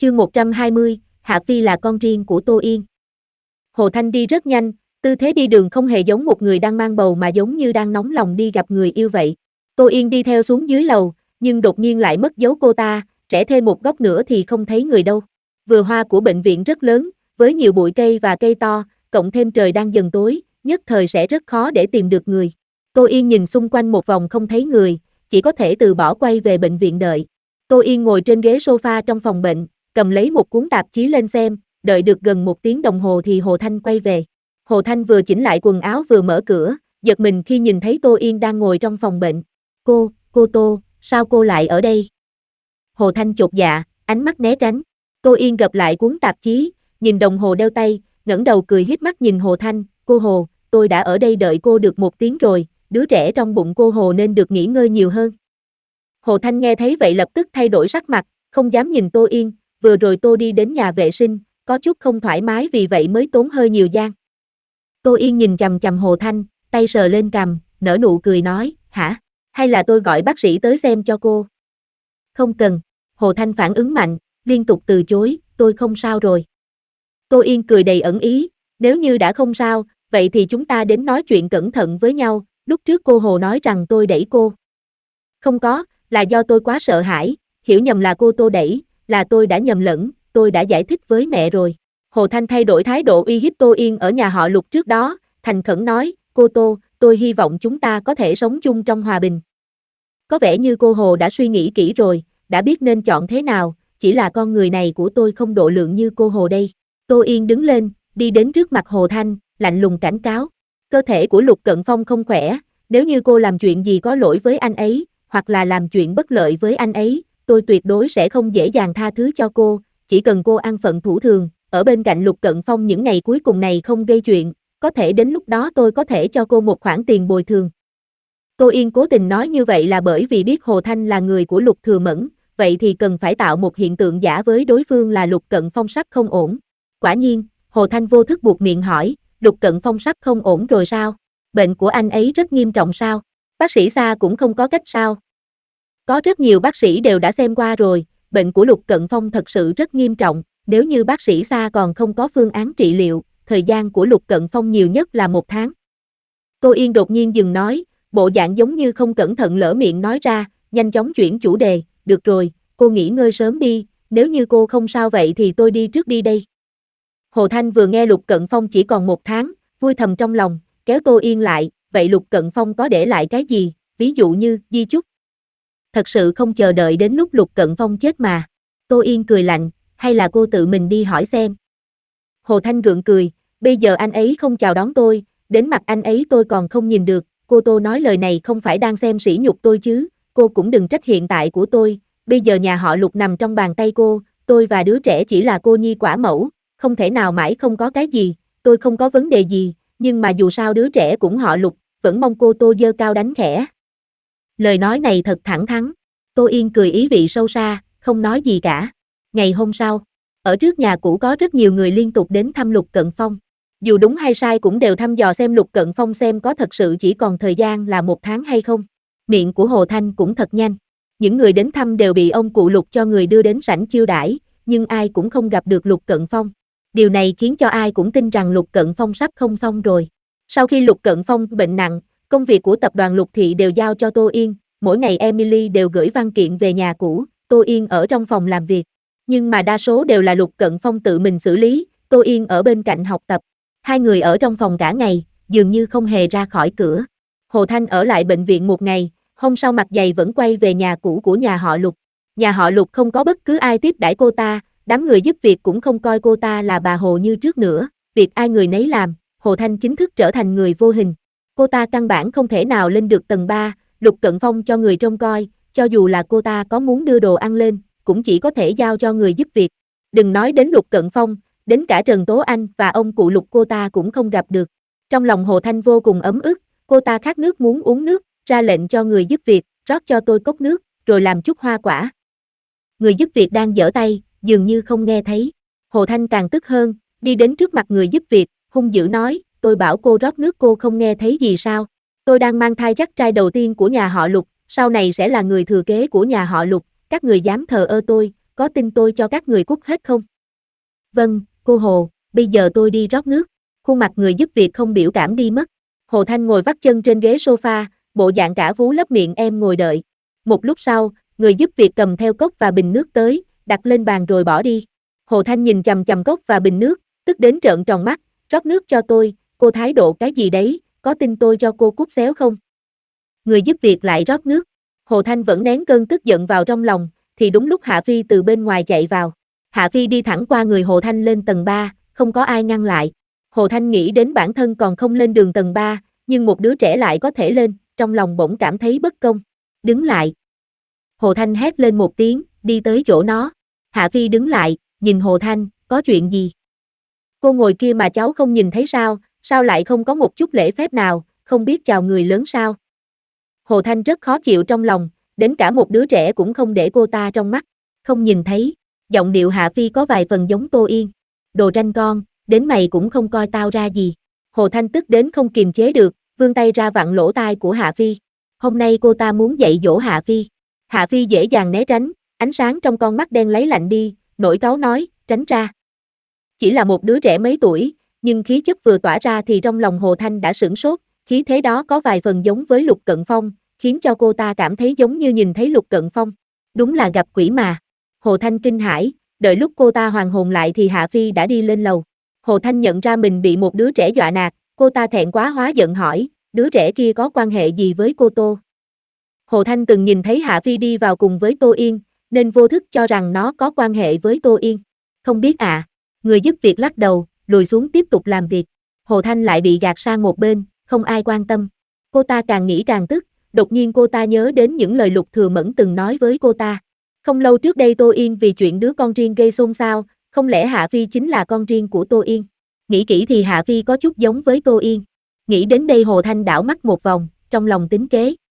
Chương 120, Hạ Phi là con riêng của Tô Yên. Hồ Thanh đi rất nhanh, tư thế đi đường không hề giống một người đang mang bầu mà giống như đang nóng lòng đi gặp người yêu vậy. Tô Yên đi theo xuống dưới lầu, nhưng đột nhiên lại mất dấu cô ta, rẽ thêm một góc nữa thì không thấy người đâu. Vườn hoa của bệnh viện rất lớn, với nhiều bụi cây và cây to, cộng thêm trời đang dần tối, nhất thời sẽ rất khó để tìm được người. Tô Yên nhìn xung quanh một vòng không thấy người, chỉ có thể từ bỏ quay về bệnh viện đợi. Tô Yên ngồi trên ghế sofa trong phòng bệnh, cầm lấy một cuốn tạp chí lên xem, đợi được gần 1 tiếng đồng hồ thì Hồ Thanh quay về. Hồ Thanh vừa chỉnh lại quần áo vừa mở cửa, giật mình khi nhìn thấy Tô Yên đang ngồi trong phòng bệnh. Cô Tô, sao cô lại ở đây? Hồ Thanh chột dạ, ánh mắt né tránh. Tô Yên gập lại cuốn tạp chí, nhìn đồng hồ đeo tay, ngẩng đầu cười híp mắt nhìn Hồ Thanh. Cô Hồ, tôi đã ở đây đợi cô được 1 tiếng rồi, đứa trẻ trong bụng cô Hồ nên được nghỉ ngơi nhiều hơn. Hồ Thanh nghe thấy vậy lập tức thay đổi sắc mặt, không dám nhìn Tô Yên, vừa rồi tôi đi đến nhà vệ sinh, có chút không thoải mái vì vậy mới tốn hơi nhiều gian. Tô Yên nhìn chằm chằm Hồ Thanh, tay sờ lên cằm, nở nụ cười nói, hả? Hay là tôi gọi bác sĩ tới xem cho cô? Không cần. Hồ Thanh phản ứng mạnh, liên tục từ chối, tôi không sao rồi. Tô Yên cười đầy ẩn ý, nếu như đã không sao, vậy thì chúng ta đến nói chuyện cẩn thận với nhau, lúc trước cô Hồ nói rằng tôi đẩy cô. Không có, là do tôi quá sợ hãi, hiểu nhầm là cô Tô đẩy, là tôi đã nhầm lẫn, tôi đã giải thích với mẹ rồi. Hồ Thanh thay đổi thái độ uy hiếp Tô Yên ở nhà họ Lục trước đó, thành khẩn nói, cô Tô, tôi hy vọng chúng ta có thể sống chung trong hòa bình. Có vẻ như cô Hồ đã suy nghĩ kỹ rồi, đã biết nên chọn thế nào, chỉ là con người này của tôi không độ lượng như cô Hồ đây. Tô Yên đứng lên, đi đến trước mặt Hồ Thanh, lạnh lùng cảnh cáo. Cơ thể của Lục Cận Phong không khỏe, nếu như cô làm chuyện gì có lỗi với anh ấy, hoặc là làm chuyện bất lợi với anh ấy, tôi tuyệt đối sẽ không dễ dàng tha thứ cho cô, chỉ cần cô an phận thủ thường, ở bên cạnh Lục Cận Phong những ngày cuối cùng này không gây chuyện, có thể đến lúc đó tôi có thể cho cô một khoản tiền bồi thường. Tô Yên cố tình nói như vậy là bởi vì biết Hồ Thanh là người của Lục Thừa Mẫn, vậy thì cần phải tạo một hiện tượng giả với đối phương là Lục Cận Phong sắp không ổn. Quả nhiên, Hồ Thanh vô thức buột miệng hỏi, Lục Cận Phong sắp không ổn rồi sao? Bệnh của anh ấy rất nghiêm trọng sao? Bác sĩ Sa cũng không có cách sao? Có rất nhiều bác sĩ đều đã xem qua rồi, bệnh của Lục Cận Phong thật sự rất nghiêm trọng, nếu như bác sĩ Sa còn không có phương án trị liệu, thời gian của Lục Cận Phong nhiều nhất là 1 tháng. Tô Yên đột nhiên dừng nói, bộ dạng giống như không cẩn thận lỡ miệng nói ra, nhanh chóng chuyển chủ đề, được rồi, cô nghỉ ngơi sớm đi, nếu như cô không sao vậy thì tôi đi trước đi đây. Hồ Thanh vừa nghe Lục Cận Phong chỉ còn 1 tháng, vui thầm trong lòng, kéo Tô Yên lại, vậy Lục Cận Phong có để lại cái gì, ví dụ như, di chúc. Thật sự không chờ đợi đến lúc Lục Cận Phong chết mà. Tô Yên cười lạnh, hay là cô tự mình đi hỏi xem. Hồ Thanh gượng cười, bây giờ anh ấy không chào đón tôi, đến mặt anh ấy tôi còn không nhìn được, cô Tô nói lời này không phải đang xem sỉ nhục tôi chứ, cô cũng đừng trách hiện tại của tôi, bây giờ nhà họ Lục nằm trong bàn tay cô, tôi và đứa trẻ chỉ là cô nhi quả mẫu, không thể nào mãi không có cái gì, tôi không có vấn đề gì, nhưng mà dù sao đứa trẻ cũng họ Lục, vẫn mong cô Tô giơ cao đánh khẽ. Lời nói này thật thẳng thắn. Tô Yên cười ý vị sâu xa, không nói gì cả. Ngày hôm sau, ở trước nhà cũ có rất nhiều người liên tục đến thăm Lục Cận Phong. Dù đúng hay sai cũng đều thăm dò xem Lục Cận Phong xem có thật sự chỉ còn thời gian là 1 tháng hay không. Miệng của Hồ Thanh cũng thật nhanh. Những người đến thăm đều bị ông cụ Lục cho người đưa đến sảnh chiêu đãi, nhưng ai cũng không gặp được Lục Cận Phong. Điều này khiến cho ai cũng tin rằng Lục Cận Phong sắp không xong rồi. Sau khi Lục Cận Phong bệnh nặng, công việc của tập đoàn Lục Thị đều giao cho Tô Yên, mỗi ngày Emily đều gửi văn kiện về nhà cũ, Tô Yên ở trong phòng làm việc. Nhưng mà đa số đều là Lục Cận Phong tự mình xử lý, Tô Yên ở bên cạnh học tập. Hai người ở trong phòng cả ngày, dường như không hề ra khỏi cửa. Hồ Thanh ở lại bệnh viện 1 ngày, hôm sau mặt dày vẫn quay về nhà cũ của nhà họ Lục. Nhà họ Lục không có bất cứ ai tiếp đãi cô ta, đám người giúp việc cũng không coi cô ta là bà Hồ như trước nữa, việc ai người nấy làm, Hồ Thanh chính thức trở thành người vô hình. Cô ta căn bản không thể nào lên được tầng 3, Lục Cận Phong cho người trông coi, cho dù là cô ta có muốn đưa đồ ăn lên, cũng chỉ có thể giao cho người giúp việc. Đừng nói đến Lục Cận Phong, đến cả Trần Tố Anh và ông cụ Lục cô ta cũng không gặp được. Trong lòng Hồ Thanh vô cùng ấm ức, cô ta khát nước muốn uống nước, ra lệnh cho người giúp việc, rót cho tôi cốc nước, rồi làm chút hoa quả. Người giúp việc đang giở tay, dường như không nghe thấy. Hồ Thanh càng tức hơn, đi đến trước mặt người giúp việc, hung dữ nói, tôi bảo cô rót nước cô không nghe thấy gì sao? Tôi đang mang thai chắc trai đầu tiên của nhà họ Lục, sau này sẽ là người thừa kế của nhà họ Lục, các người dám thờ ơ có tin tôi cho các người cút hết không? Vâng, cô Hồ, bây giờ tôi đi rót nước. Khuôn mặt người giúp việc không biểu cảm đi mất. Hồ Thanh ngồi vắt chân trên ghế sofa, bộ dạng cả vú lấp miệng em ngồi đợi. Một lúc sau, người giúp việc cầm theo cốc và bình nước tới, đặt lên bàn rồi bỏ đi. Hồ Thanh nhìn chằm chằm cốc và bình nước, tức đến trợn tròn mắt, rót nước cho tôi, cô thái độ cái gì đấy, có tin tôi cho cô cút xéo không? Người giúp việc lại rót nước. Hồ Thanh vẫn nén cơn tức giận vào trong lòng, thì đúng lúc Hạ Phi từ bên ngoài chạy vào. Hạ Phi đi thẳng qua người Hồ Thanh lên tầng 3, không có ai ngăn lại. Hồ Thanh nghĩ đến bản thân còn không lên đường tầng 3, nhưng một đứa trẻ lại có thể lên, trong lòng bỗng cảm thấy bất công. Đứng lại. Hồ Thanh hét lên một tiếng, đi tới chỗ nó. Hạ Phi đứng lại, nhìn Hồ Thanh, có chuyện gì? Cô ngồi kia mà cháu không nhìn thấy sao, sao lại không có một chút lễ phép nào, không biết chào người lớn sao? Hồ Thanh rất khó chịu trong lòng, đến cả một đứa trẻ cũng không để cô ta trong mắt. Không nhìn thấy, giọng điệu Hạ Phi có vài phần giống Tô Yên. Đồ ranh con, đến mày cũng không coi tao ra gì. Hồ Thanh tức đến không kiềm chế được, vươn tay ra vặn lỗ tai của Hạ Phi. Hôm nay cô ta muốn dạy dỗ Hạ Phi. Hạ Phi dễ dàng né tránh, ánh sáng trong con mắt đen lấy lạnh đi, nổi cáu nói, tránh ra. Chỉ là một đứa trẻ mấy tuổi, nhưng khí chất vừa tỏa ra thì trong lòng Hồ Thanh đã sửng sốt, khí thế đó có vài phần giống với Lục Cận Phong, khiến cho cô ta cảm thấy giống như nhìn thấy Lục Cận Phong. Đúng là gặp quỷ mà. Hồ Thanh kinh hãi, đợi lúc cô ta hoàn hồn lại thì Hạ Phi đã đi lên lầu. Hồ Thanh nhận ra mình bị một đứa trẻ dọa nạt, cô ta thẹn quá hóa giận hỏi, đứa trẻ kia có quan hệ gì với cô Tô? Hồ Thanh từng nhìn thấy Hạ Phi đi vào cùng với Tô Yên, nên vô thức cho rằng nó có quan hệ với Tô Yên. Không biết à? Người giúp việc lắc đầu, lùi xuống tiếp tục làm việc. Hồ Thanh lại bị gạt sang một bên, không ai quan tâm. Cô ta càng nghĩ càng tức, đột nhiên cô ta nhớ đến những lời Lục Thừa Mẫn từng nói với cô ta. Không lâu trước đây Tô Yên vì chuyện đứa con riêng gây xôn xao, không lẽ Hạ Phi chính là con riêng của Tô Yên? Nghĩ kỹ thì Hạ Phi có chút giống với Tô Yên. Nghĩ đến đây Hồ Thanh đảo mắt một vòng, trong lòng tính kế.